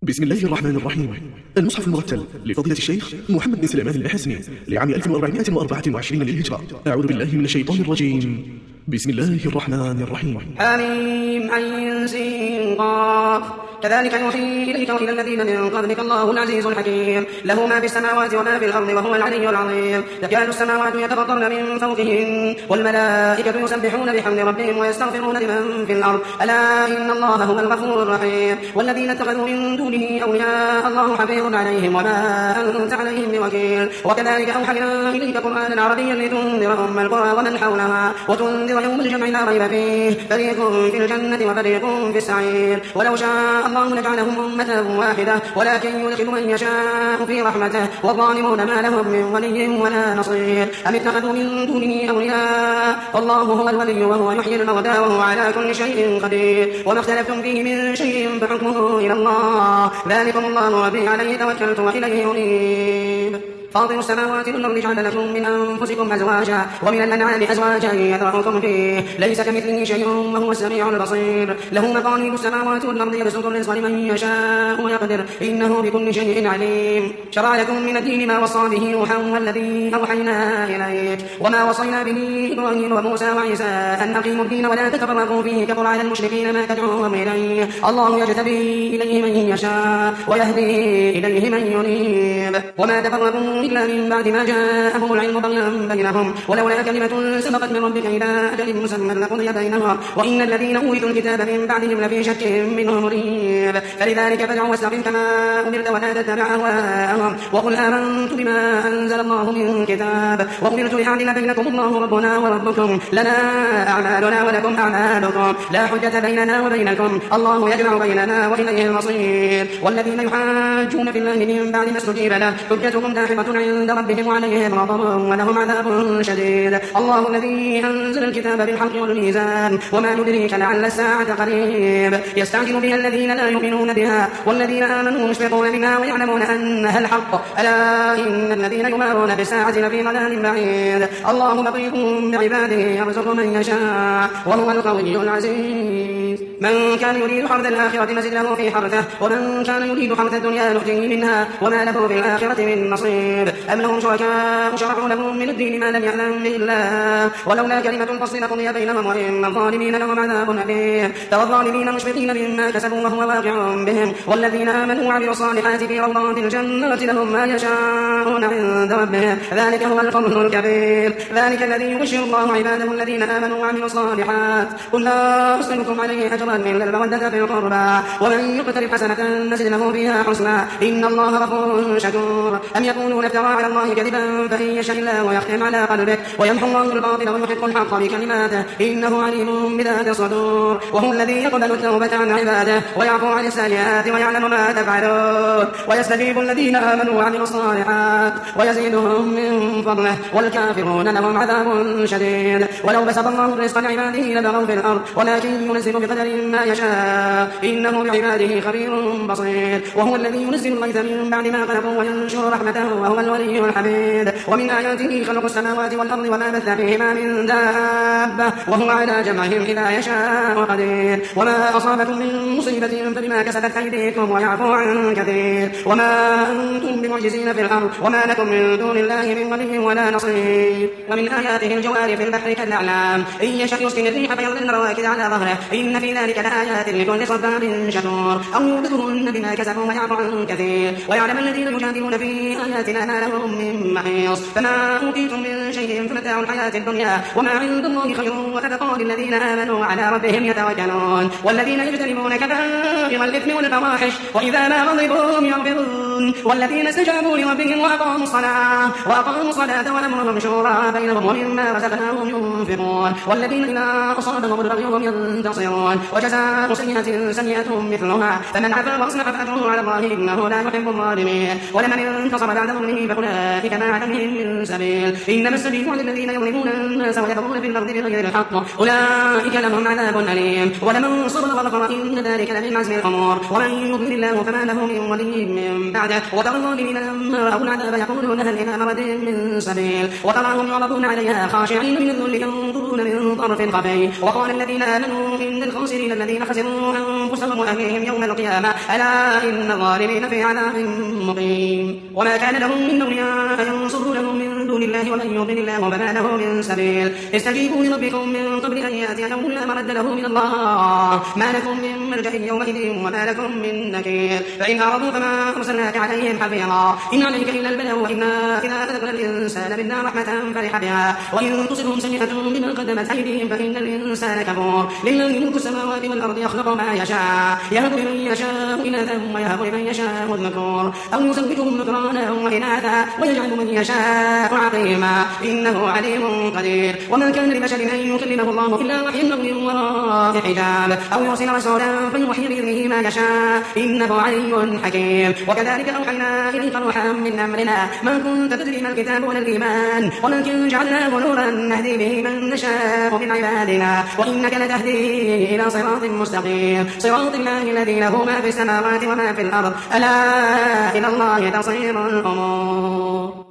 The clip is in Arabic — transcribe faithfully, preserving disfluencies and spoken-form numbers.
بسم الله الرحمن الرحيم. المصحف المرتل لفضيلة الشيخ محمد بن سليمان الحسني لعام ألف وأربعمائة وأربعة وعشرين للهجرة. أعوذ بالله من الشيطان الرجيم. بسم الله الرحمن الرحيم. حميم عين سين قاف كذلك يوحي إليك وإلى الذين من قبلك الله العزيز الحكيم له ما في السماوات وما في الأرض وهو العلي العظيم. تكاد السماوات يتفطرن من فوقهن والملائكة يسبحون بحمد ربهم ويستغفرون لمن في الأرض ألا إن الله هو الغفور الرحيم. والذين اتخذوا من دونه أولياء الله حفيظ عليهم وما أنت عليهم بوكيل. وكذلك أوحينا إليك قرآنا عربيا لتنذر أم القرى ومن حولها وتنذر يوم الجمع لا ريب فيه فريق في الجنة وفريق في السعير. ولو شاء الله لجعلهم أمة واحدة ولكن يدخل من يشاء في رحمته والظالمون ما لهم من ولي ولا نصير. أم اتخذوا من دونه أولياء فالله هو الولي وهو يحيي الموتى وهو على كل شيء قدير. وما اختلفتم فيه من شيء فحكمه إلى الله ذلكم الله ربي عليه توكلت وإليه أنيب. فاطر السماوات والأرض جعل لكم من أنفسكم أزواجا ومن الأنعام أزواجا يذرأكم فيه ليس كمثله شيء وهو السميع البصير. له مقاليد السماوات والأرض يبسط الرزق لمن يشاء ويقدر إنه بكل شيء عليم. شرع لكم من الدين ما وصى به نوحا والذي أوحينا إليك وما وصينا به إبراهيم وموسى وعيسى أن أقيموا الدين ولا تتفرقوا فيه كبر على المشركين ما تدعوهم إليه. الله يجتبي إليه من يشاء ويهدي إليه من ينيب. وما تفرقوا إلا من بعد ما جاءهم العلم بغيا بينهم ولولا كلمة سبقت من ربك إلى أجل مسمى لقضي بينهم وإن الذين أوتوا الكتاب من بعدهم لفي شك منه مريب. فلذلك فادع واستقم كما أمرت ولا تتبع أهواءهم وقل آمنت بما أنزل الله من كتاب وأمرت لأعدل بينكم الله ربنا وربكم لنا أعمالنا ولكم أعمالكم لا حجة بيننا وبينكم الله يجمع بيننا وإليه المصير. والذين يحاجون في الله من بعد ما استجيب له حجتهم داحضة عند ربهم وعليهم غضب ولهم عذاب شديد. الله الذي أنزل الكتاب بالحق والميزان وما يدريك لعل الساعة قريب. يستعجل بها الذين لا يؤمنون بها والذين آمنوا مشفقون منها ويعلمون أنها الحق ألا إن الذين يمارون بالساعة لفي ضلال بعيد. الله لطيف بعباده يرزق من يشاء وهو القوي العزيز. من كان يريد حرث الآخرة نزد له في حرثه ومن كان يريد حرث الدنيا نؤتيه منها وما له في الآخرة من نصيب. أم لهم شركاء شرعوا لهم من الدين ما لم يعلم به الله ولولا كلمة فصل قضي بينهم وإن الظالمين لهم عذاب أليم. ترى الظالمين مشفقين مما كسبوا وهو واقع بهم والذين آمنوا وعملوا الصالحات في روضات الجنة لهم ما يشاءون عند ربهم ذلك هو الفضل الكبير. ذلك الذي يبشر الله عباده الذين آمنوا وعملوا الصالحات قل لا أسألكم عليه أجرا إلا المودة في القربى ومن يقترف حسنة نزد له فيها حسنا إن الله غفور شكور. أم يقولون افترى على الله كذبا فإن يشاء الله ويختم على قلبك ويمحو الله الباطل ويحق الحق بكلماته إنه عليم بذات الصدور. وهو الذي يقبل التوبة عن عباده ويعفو عن السيئات ويعلم ما تفعلون ويستجيب الذين آمنوا وعملوا الصالحات ويزيدهم من فضله والكافرون لهم عذاب شديد. ولو بسط الله الرزق لعباده لبغوا في الأرض ولكن ينزل بقدر ما يشاء إنه بعباده خبير بصير. وهو الذي ينزل الغيث من بعد ما قنطوا وينشر رحمته وهو الولي الحميد. ومن آياته خلق السماوات والأرض وما بث فيهما من دابة وهو على جمعهم إذا يشاء قدير. وما أصابكم من مصيبة فبما كسبت أيديكم ويعفو عن كثير. وما أنتم بمعجزين في الأرض وما لكم من دون الله من ولي ولا نصير. ومن آياته الجوار في البحر كالأعلام إن يشأ يسكن الريح فيظللن رواكد على ظهره إن في ذلك لآيات لكل صبار شكور. أو يوبقهن بما كسبوا ويعفو عن كثير. ويعلم الذين يجادلون في آياتنا ما لهم من محيص. فما أوتيتم من شيء فمتاع الحياة الدنيا وما عند الله خير وأتقى للذين آمنوا وعلى ربهم يتوكلون. والذين يجتنبون كبائر الإثم والفواحش وإذا ما غضبوا هم يغفرون. والذين استجابوا لربهم وأقاموا الصلاة وأقاموا الصلاة ولم شورى بينهم ومما رزقناهم ينفقون. والذين إذا أصابهم البغي هم ينتصرون. وجزاء سيئة سيئة مثلها فمن عفا وأصلح فأجره على الله إنه لا يحب الظالمين. ولمن انتصر بعد ظلمه عليه فأولئك ما عليهم من سبيل إنما السبيل على الذين يظلمون الناس ويبغون في الأرض بغير الحق أولئك لهم عذاب أليم ولمن صبر وغفر إن ذلك لمن عزم الأمور ومن يضلل الله فما له من ولي من بعده وترى الظالمين لما رأوا العذاب يقولون هل إلى مرد من سبيل وتراهم يعرضون عليها خاشعين من الذل ينظرون من طرف خفي وقال الذين آمنوا إن الخاسرين الذين خسروا أنفسهم وأهليهم يوم القيامة ألا إن الظالمين في عذاب مقيم وما كان لهم من أولياء ينصرونهم من دون الله ومن يضلل الله فما له من سبيل استجيبوا لربكم من قبل أن يأتي يوم لا مرد له من الله ما لكم من ملجأ يومئذ وما لكم من نكير فإن أعرضوا فما أرسلناك عليهم حفيظا إن عليك إلا البلاغ وإنا إذا أذقنا الإنسان منا رحمة فرح بها وإن تصبهم سيئة بما قدمت أيديهم فإن الإنسان كفور لله ملك السماوات والأرض يخلق ما يشاء يهب لمن يشاء إناثا ويهب لمن يشاء الذكور أو يزوجهم ذكرانا وإناثا ويجعل من يشاء عقيما إنه عليم قدير وما كان لبشر أن يكلمه الله إلا وحيا من وراء حجاب أو يرسل رسولا فيوحي بإذنه ما يشاء إنه علي حكيم وكذلك أوحينا إليك روحا من أمرنا ما كنت تدري ما الكتاب ولا الإيمان ولكن جعلناه نورا نهدي به من نشاء من عبادنا وإنك لتهدي إلى صراط مستقيم صراط الله الذي له ما في السماوات وما في الأرض ألا إلى الله تصير الأمور